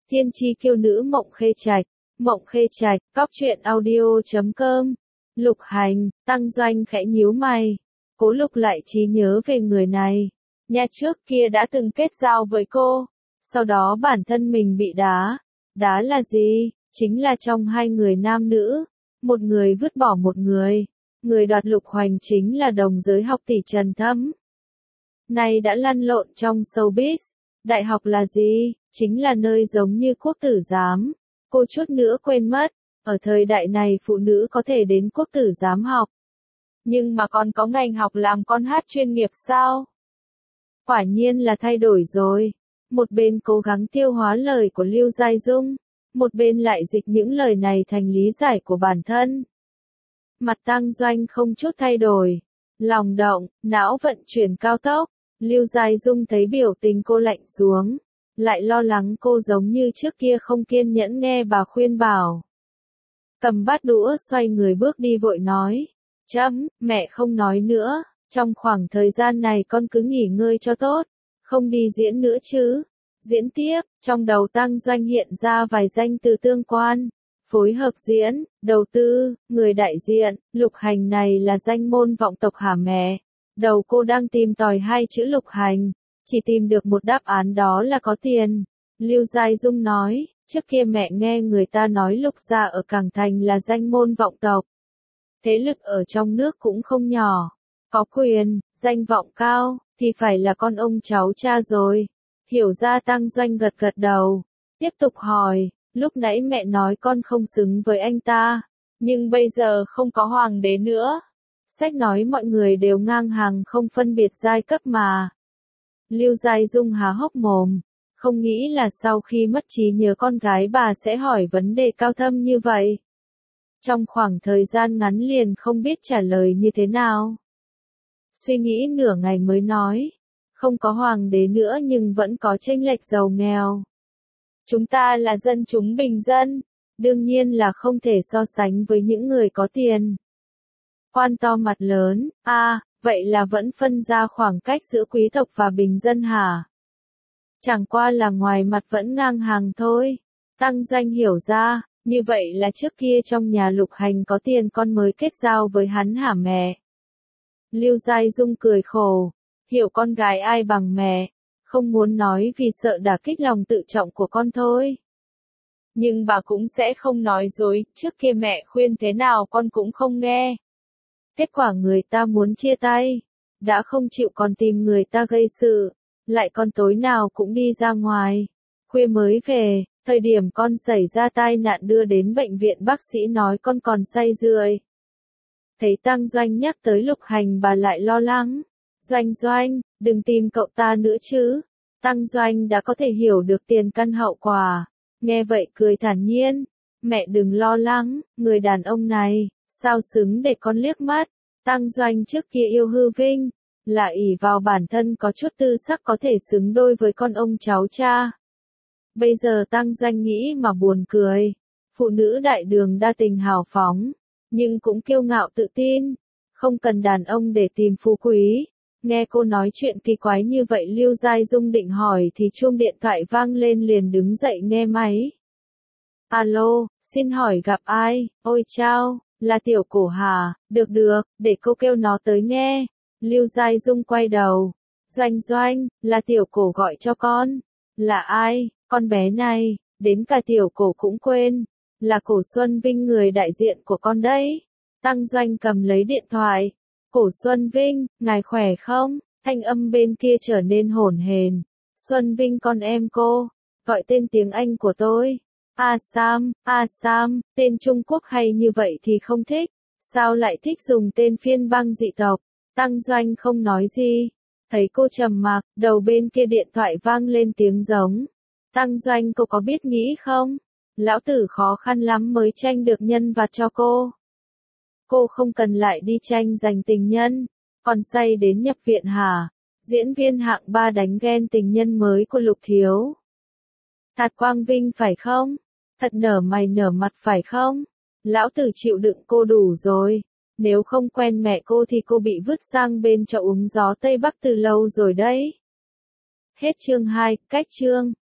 Tiên tri kiêu nữ Mộng Khê Trạch, cóc truyện audio.com. Lục Hành, Tăng Doanh khẽ nhíu mày. Cố Lục lại trí nhớ về người này. Nhà trước kia đã từng kết giao với cô. Sau đó bản thân mình bị đá. Đá là gì? Chính là trong hai người nam nữ. Một người vứt bỏ một người. Người đoạt Lục Hoành chính là đồng giới học tỷ Trần Thâm. Này đã lăn lộn trong showbiz. Đại học là gì? Chính là nơi giống như quốc tử giám. Cô chút nữa quên mất, ở thời đại này phụ nữ có thể đến quốc tử giám học. Nhưng mà còn có ngành học làm con hát chuyên nghiệp sao? Quả nhiên là thay đổi rồi. Một bên cố gắng tiêu hóa lời của Lưu Giai Dung, một bên lại dịch những lời này thành lý giải của bản thân. Mặt Tăng Doanh không chút thay đổi. Lòng động, não vận chuyển cao tốc. Lưu Giai Dung thấy biểu tình cô lạnh xuống. Lại lo lắng cô giống như trước kia không kiên nhẫn nghe bà khuyên bảo. Cầm bát đũa xoay người bước đi vội nói. Mẹ không nói nữa, trong khoảng thời gian này con cứ nghỉ ngơi cho tốt, không đi diễn nữa chứ. Diễn tiếp, trong đầu Tăng Doanh hiện ra vài danh từ tương quan. Phối hợp diễn, đầu tư, người đại diện, Lục Hành này là danh môn vọng tộc hả mẹ? Đầu cô đang tìm tòi hai chữ Lục Hành. Chỉ tìm được một đáp án đó là có tiền. Lưu Giai Dung nói, trước kia mẹ nghe người ta nói Lục gia ở Cảng Thành là danh môn vọng tộc. Thế lực ở trong nước cũng không nhỏ. Có quyền, danh vọng cao, thì phải là con ông cháu cha rồi. Hiểu ra Tăng Doanh gật gật đầu. Tiếp tục hỏi, lúc nãy mẹ nói con không xứng với anh ta. Nhưng bây giờ không có hoàng đế nữa. Sách nói mọi người đều ngang hàng không phân biệt giai cấp mà. Lưu Giai Dung há hốc mồm, không nghĩ là sau khi mất trí nhớ con gái bà sẽ hỏi vấn đề cao thâm như vậy. Trong khoảng thời gian ngắn liền không biết trả lời như thế nào. Suy nghĩ nửa ngày mới nói, không có hoàng đế nữa nhưng vẫn có chênh lệch giàu nghèo. Chúng ta là dân chúng bình dân, đương nhiên là không thể so sánh với những người có tiền. Quan to mặt lớn, vậy là vẫn phân ra khoảng cách giữa quý tộc và bình dân hả? Chẳng qua là ngoài mặt vẫn ngang hàng thôi. Tăng Doanh hiểu ra, như vậy là trước kia trong nhà Lục Hành có tiền con mới kết giao với hắn hả mẹ? Lưu Giai Dung cười khổ, hiểu con gái ai bằng mẹ, không muốn nói vì sợ đả kích lòng tự trọng của con thôi. Nhưng bà cũng sẽ không nói dối, trước kia mẹ khuyên thế nào con cũng không nghe. Kết quả người ta muốn chia tay, đã không chịu còn tìm người ta gây sự, lại còn tối nào cũng đi ra ngoài, khuya mới về, thời điểm con xảy ra tai nạn đưa đến bệnh viện bác sĩ nói con còn say rượu. Thấy Tăng Doanh nhắc tới Lục Hành bà lại lo lắng, Doanh, đừng tìm cậu ta nữa chứ. Tăng Doanh đã có thể hiểu được tiền căn hậu quả, nghe vậy cười thản nhiên, mẹ đừng lo lắng, người đàn ông này. Sao xứng để con liếc mắt? Tăng Doanh trước kia yêu hư vinh, là ỷ vào bản thân có chút tư sắc có thể xứng đôi với con ông cháu cha. Bây giờ Tăng Doanh nghĩ mà buồn cười. Phụ nữ đại đường đa tình hào phóng, nhưng cũng kiêu ngạo tự tin, không cần đàn ông để tìm phú quý. Nghe cô nói chuyện kỳ quái như vậy Lưu Giai Dung định hỏi thì chuông điện thoại vang lên liền đứng dậy nghe máy. Alo, xin hỏi gặp ai? Ôi chao, là Tiểu Cổ hả? Được, để cô kêu nó tới nghe. Lưu Giai Dung quay đầu. Doanh, là Tiểu Cổ gọi cho con. Là ai? Con bé này, đến cả Tiểu Cổ cũng quên. Là Cổ Xuân Vinh người đại diện của con đấy. Tăng Doanh cầm lấy điện thoại. Cổ Xuân Vinh, ngài khỏe không? Thanh âm bên kia trở nên hổn hển. Xuân Vinh con em cô, gọi tên tiếng Anh của tôi. Sam, tên Trung Quốc hay như vậy thì không thích, sao lại thích dùng tên phiên bang dị tộc? Tăng Doanh không nói gì, thấy cô trầm mặc, đầu bên kia điện thoại vang lên tiếng giống. Tăng Doanh cô có biết nghĩ không? Lão tử khó khăn lắm mới tranh được nhân vật cho cô. Cô không cần lại đi tranh giành tình nhân, còn say đến nhập viện hả? Diễn viên hạng 3 đánh ghen tình nhân mới của Lục Thiếu. Thật quang vinh phải không? Thật nở mày nở mặt phải không? Lão tử chịu đựng cô đủ rồi. Nếu không quen mẹ cô thì cô bị vứt sang bên chậu uống gió Tây Bắc từ lâu rồi đấy. Hết chương 2, cách chương.